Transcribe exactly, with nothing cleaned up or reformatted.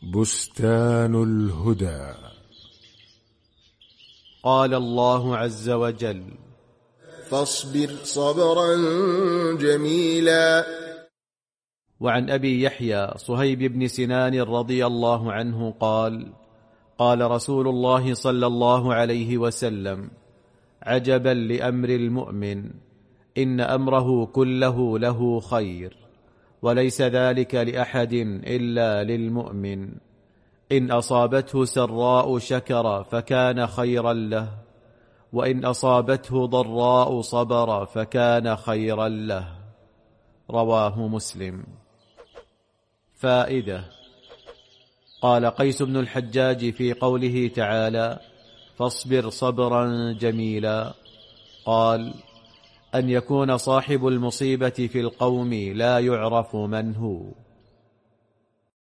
بستان الهدى. قال الله عز وجل: فاصبر صبرا جميلا. وعن أبي يحيى صهيب بن سنان رضي الله عنه قال: قال رسول الله صلى الله عليه وسلم: عجبا لأمر المؤمن، إن أمره كله له خير، وليس ذلك لأحد إلا للمؤمن. إن أصابته سراء شكر فكان خيرا له، وإن أصابته ضراء صبر فكان خيرا له. رواه مسلم. فائدة: قال قيس بن الحجاج في قوله تعالى: فاصبر صبرا جميلا، قال: أن يكون صاحب المصيبة في القوم لا يعرف من هو،